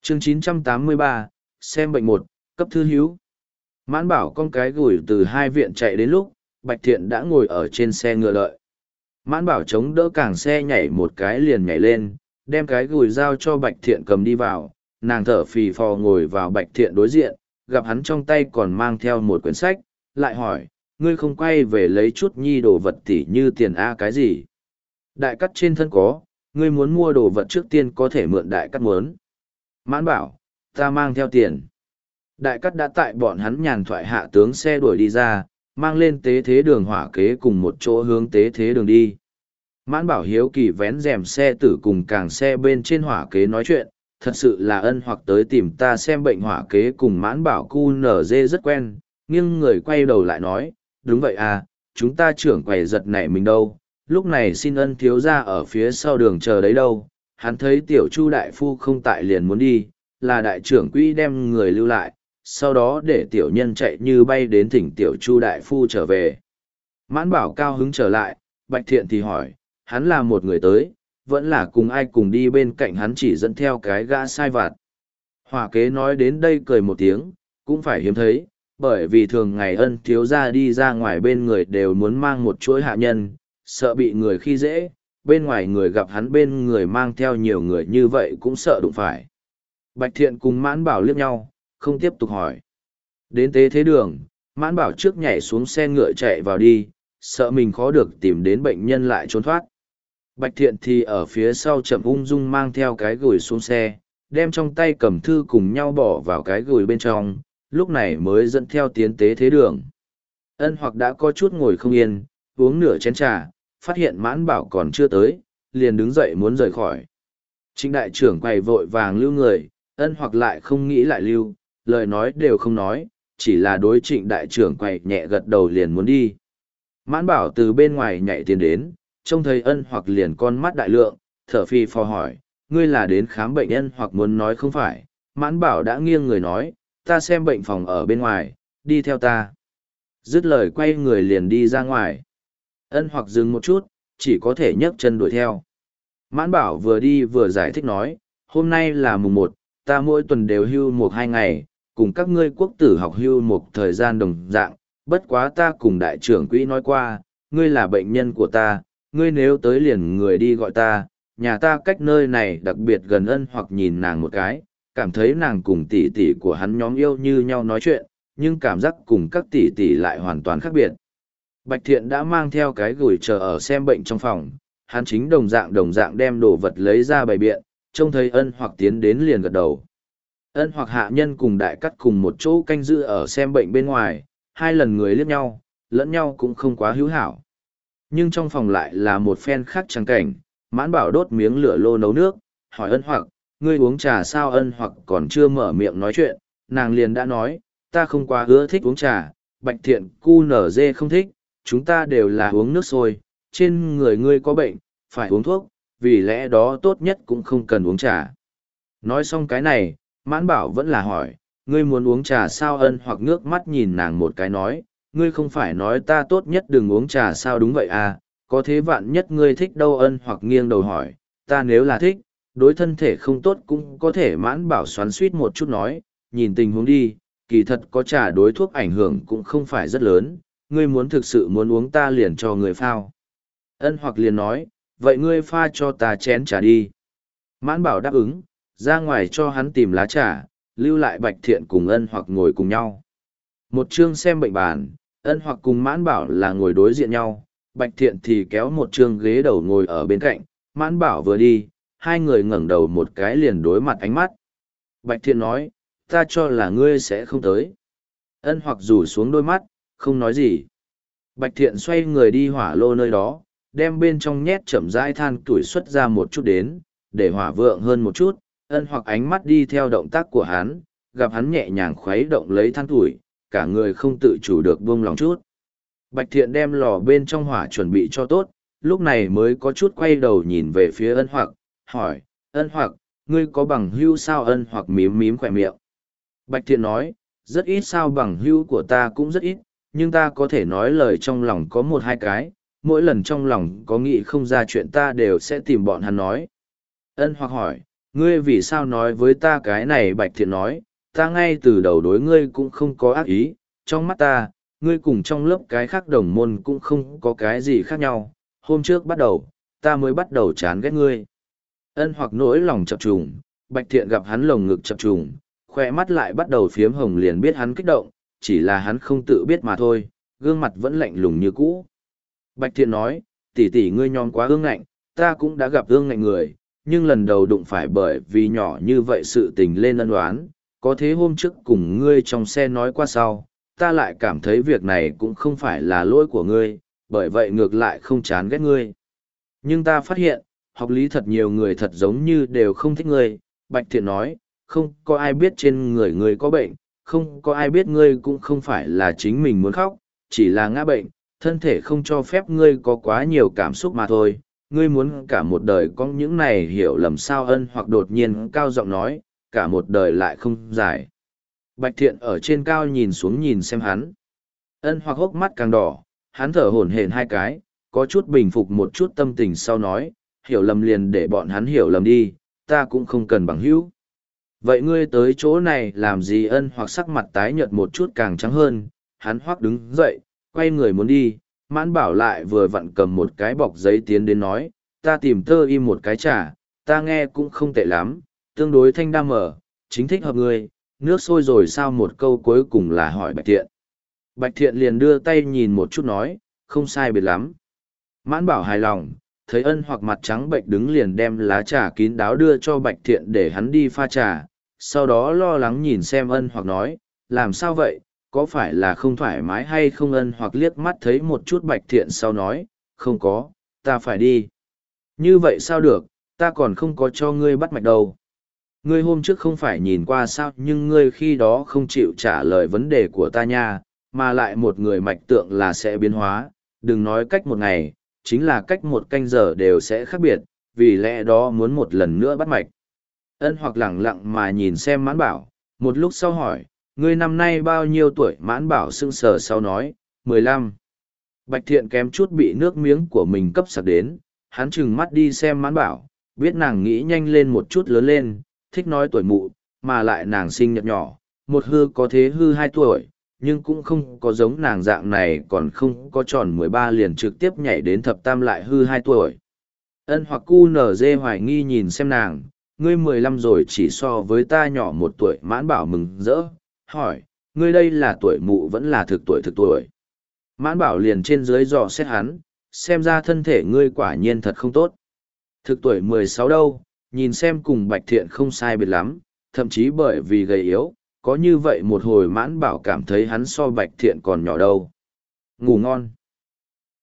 Chương 983, xem bệnh một, cấp thư hữu. Mãn bảo con cái gùi từ hai viện chạy đến lúc, Bạch Thiện đã ngồi ở trên xe ngựa đợi. Mãn bảo chống đỡ càng xe nhảy một cái liền nhảy lên, đem cái gùi giao cho Bạch Thiện cầm đi vào, nàng thở phì phò ngồi vào Bạch Thiện đối diện, gặp hắn trong tay còn mang theo một quyển sách, lại hỏi, ngươi không quay về lấy chút nhi đồ vật tỉ như tiền A cái gì? Đại cắt trên thân có, ngươi muốn mua đồ vật trước tiên có thể mượn đại cắt muốn. Mãn bảo, ta mang theo tiền. Đại cắt đã tại bọn hắn nhàn thoại hạ tướng xe đuổi đi ra, mang lên tế thế đường hỏa kế cùng một chỗ hướng tế thế đường đi. Mãn bảo hiếu kỳ vén rèm xe tử cùng càng xe bên trên hỏa kế nói chuyện, thật sự là ân hoặc tới tìm ta xem bệnh. Hỏa kế cùng mãn bảo cu nở dê rất quen, nhưng người quay đầu lại nói, đúng vậy à, chúng ta trưởng quầy giật nảy mình đâu, lúc này xin ân thiếu ra ở phía sau đường chờ đấy đâu. Hắn thấy tiểu chu đại phu không tại liền muốn đi, là đại trưởng quỹ đem người lưu lại, sau đó để tiểu nhân chạy như bay đến thỉnh tiểu chu đại phu trở về. Mãn bảo cao hứng trở lại, Bạch Thiện thì hỏi, hắn là một người tới, vẫn là cùng ai cùng đi bên cạnh hắn chỉ dẫn theo cái gã sai vặt. Hỏa kế nói đến đây cười một tiếng, cũng phải hiếm thấy, bởi vì thường ngày ân thiếu ra đi ra ngoài bên người đều muốn mang một chuỗi hạ nhân, sợ bị người khi dễ, bên ngoài người gặp hắn bên người mang theo nhiều người như vậy cũng sợ đụng phải. Bạch Thiện cùng Mãn Bảo liếc nhau, không tiếp tục hỏi. Đến tế thế đường, Mãn Bảo trước nhảy xuống xe ngựa chạy vào đi, sợ mình khó được tìm đến bệnh nhân lại trốn thoát. Bạch Thiện thì ở phía sau chậm ung dung mang theo cái gùi xuống xe, đem trong tay cầm thư cùng nhau bỏ vào cái gùi bên trong, lúc này mới dẫn theo tiến tế thế đường. Ân hoặc đã có chút ngồi không yên, uống nửa chén trà, phát hiện Mãn Bảo còn chưa tới, liền đứng dậy muốn rời khỏi. Trịnh đại trưởng quầy vội vàng lưu người, ân hoặc lại không nghĩ lại lưu, lời nói đều không nói, chỉ là đối trịnh đại trưởng quầy nhẹ gật đầu liền muốn đi. Mãn Bảo từ bên ngoài nhảy tiến đến, trông thấy ân hoặc liền con mắt đại lượng, thở phì phò hỏi, ngươi là đến khám bệnh? Ân hoặc muốn nói không phải, Mãn Bảo đã nghiêng người nói, ta xem bệnh phòng ở bên ngoài, đi theo ta. Dứt lời quay người liền đi ra ngoài. Ân hoặc dừng một chút, chỉ có thể nhấc chân đuổi theo. Mãn Bảo vừa đi vừa giải thích nói, hôm nay là mùng 1, ta mỗi tuần đều hưu 1-2 ngày, cùng các ngươi quốc tử học hưu một thời gian đồng dạng, bất quá ta cùng đại trưởng quỹ nói qua, ngươi là bệnh nhân của ta, ngươi nếu tới liền người đi gọi ta, nhà ta cách nơi này đặc biệt gần. Ân hoặc nhìn nàng một cái, cảm thấy nàng cùng tỷ tỷ của hắn nhóm yêu như nhau nói chuyện, nhưng cảm giác cùng các tỷ tỷ lại hoàn toàn khác biệt. Bạch Thiện đã mang theo cái gùi chờ ở xem bệnh trong phòng, hắn chính đồng dạng đem đồ vật lấy ra bày biện, trông thấy ân hoặc tiến đến liền gật đầu. Ân hoặc hạ nhân cùng đại cắt cùng một chỗ canh giữ ở xem bệnh bên ngoài, hai lần người liếc nhau, lẫn nhau cũng không quá hữu hảo. Nhưng trong phòng lại là một phen khác trắng cảnh, Mãn Bảo đốt miếng lửa lô nấu nước, hỏi ân hoặc, ngươi uống trà sao? Ân hoặc còn chưa mở miệng nói chuyện, nàng liền đã nói, ta không quá ưa thích uống trà, Bạch Thiện cu nở dê không thích, chúng ta đều là uống nước sôi, trên người ngươi có bệnh, phải uống thuốc, vì lẽ đó tốt nhất cũng không cần uống trà. Nói xong cái này, Mãn Bảo vẫn là hỏi, ngươi muốn uống trà sao? Ân hoặc ngước mắt nhìn nàng một cái nói, ngươi không phải nói ta tốt nhất đừng uống trà sao? Đúng vậy à, có thế vạn nhất ngươi thích đâu? Ân hoặc nghiêng đầu hỏi, ta nếu là thích, đối thân thể không tốt cũng có thể. Mãn Bảo xoắn suýt một chút nói, nhìn tình huống đi, kỳ thật có trà đối thuốc ảnh hưởng cũng không phải rất lớn, ngươi muốn thực sự muốn uống ta liền cho người phao. Ân hoặc liền nói, vậy ngươi pha cho ta chén trà đi. Mãn Bảo đáp ứng, ra ngoài cho hắn tìm lá trà, lưu lại Bạch Thiện cùng ân hoặc ngồi cùng nhau. Một chương xem bệnh bàn, ân hoặc cùng Mãn Bảo là ngồi đối diện nhau, Bạch Thiện thì kéo một chương ghế đầu ngồi ở bên cạnh. Mãn Bảo vừa đi, hai người ngẩng đầu một cái liền đối mặt ánh mắt. Bạch Thiện nói, ta cho là ngươi sẽ không tới. Ân hoặc rủ xuống đôi mắt, không nói gì. Bạch Thiện xoay người đi hỏa lô nơi đó, đem bên trong nhét chậm rãi than tuổi xuất ra một chút đến, để hỏa vượng hơn một chút. Ân hoặc ánh mắt đi theo động tác của hắn, gặp hắn nhẹ nhàng khuấy động lấy than tuổi, cả người không tự chủ được buông lòng chút. Bạch Thiện đem lò bên trong hỏa chuẩn bị cho tốt, lúc này mới có chút quay đầu nhìn về phía ân hoặc, hỏi, ân hoặc, ngươi có bằng hữu sao? Ân hoặc mím mím khỏe miệng. Bạch Thiện nói, rất ít. Sao? Bằng hữu của ta cũng rất ít, nhưng ta có thể nói lời trong lòng có 1-2 cái, mỗi lần trong lòng có nghĩ không ra chuyện ta đều sẽ tìm bọn hắn nói. Ân hoặc hỏi, Ngươi vì sao nói với ta cái này? Bạch Thiện nói, ta ngay từ đầu đối ngươi cũng không có ác ý, trong mắt ta, ngươi cùng trong lớp cái khác đồng môn cũng không có cái gì khác nhau, hôm trước bắt đầu, ta mới bắt đầu chán ghét ngươi. Ân Hoặc nỗi lòng chập trùng, Bạch Thiện gặp hắn lồng ngực chập trùng, khoe mắt lại bắt đầu phiếm hồng liền biết hắn kích động, chỉ là hắn không tự biết mà thôi, gương mặt vẫn lạnh lùng như cũ. Bạch Thiện nói, tỷ tỷ ngươi nhon quá ương ngạnh, ta cũng đã gặp ương ngạnh người, nhưng lần đầu đụng phải bởi vì nhỏ như vậy sự tình lên ân oán, có thế hôm trước cùng ngươi trong xe nói qua sau, ta lại cảm thấy việc này cũng không phải là lỗi của ngươi, bởi vậy ngược lại không chán ghét ngươi. Nhưng ta phát hiện, học lý thật nhiều người thật giống như đều không thích ngươi, Bạch Thiện nói, không có ai biết trên người ngươi có bệnh, không có ai biết ngươi cũng không phải là chính mình muốn khóc, chỉ là ngã bệnh, thân thể không cho phép ngươi có quá nhiều cảm xúc mà thôi. Ngươi muốn cả một đời có những này hiểu lầm sao? Ân Hoặc đột nhiên cao giọng nói, cả một đời lại không dài. Bạch Thiện ở trên cao nhìn xuống nhìn xem hắn. Ân Hoặc hốc mắt càng đỏ, hắn thở hổn hển hai cái, có chút bình phục một chút tâm tình sau nói, hiểu lầm liền để bọn hắn hiểu lầm đi, ta cũng không cần bằng hữu. Vậy ngươi tới chỗ này làm gì? Ân Hoặc sắc mặt tái nhợt một chút càng trắng hơn, hắn hoắc đứng dậy, quay người muốn đi, Mãn Bảo lại vừa vặn cầm một cái bọc giấy tiến đến nói, ta tìm Tơ im một cái trà, ta nghe cũng không tệ lắm, tương đối thanh đam mở, chính thích hợp ngươi, nước sôi rồi sao? Một câu cuối cùng là hỏi Bạch Thiện. Bạch Thiện liền đưa tay nhìn một chút nói, không sai biệt lắm. Mãn Bảo hài lòng, thấy Ân Hoặc mặt trắng bệnh đứng liền đem lá trà kín đáo đưa cho Bạch Thiện để hắn đi pha trà, sau đó lo lắng nhìn xem Ân Hoặc nói, làm sao vậy, có phải là không thoải mái hay không? Ân Hoặc liếc mắt thấy một chút Bạch Thiện sau nói, không có, ta phải đi. Như vậy sao được, ta còn không có cho ngươi bắt mạch đâu. Ngươi hôm trước không phải nhìn qua sao, nhưng ngươi khi đó không chịu trả lời vấn đề của ta nha, mà lại một người mạch tượng là sẽ biến hóa, đừng nói cách một ngày, chính là cách một canh giờ đều sẽ khác biệt, vì lẽ đó muốn một lần nữa bắt mạch. Ân Hoặc lẳng lặng mà nhìn xem Mãn Bảo, một lúc sau hỏi, ngươi năm nay bao nhiêu tuổi? Mãn Bảo sững sờ sau nói, 15. Bạch Thiện kém chút bị nước miếng của mình cấp sặc đến, hắn trừng mắt đi xem Mãn Bảo, biết nàng nghĩ nhanh lên một chút lớn lên, thích nói tuổi mụ, mà lại nàng sinh nhật nhỏ, một hư có thế hư 2 tuổi, nhưng cũng không có giống nàng dạng này còn không có tròn 13 liền trực tiếp nhảy đến thập tam lại hư 2 tuổi. Ân Hoặc cu nở dê hoài nghi nhìn xem nàng, ngươi 15 rồi chỉ so với ta nhỏ 1 tuổi. Mãn Bảo mừng rỡ, hỏi, ngươi đây là tuổi mụ vẫn là thực tuổi? Mãn Bảo liền trên dưới dò xét hắn, xem ra thân thể ngươi quả nhiên thật không tốt. Thực tuổi 16 đâu, nhìn xem cùng Bạch Thiện không sai biệt lắm, thậm chí bởi vì gầy yếu, có như vậy một hồi Mãn Bảo cảm thấy hắn so Bạch Thiện còn nhỏ đâu. Ngủ ngon.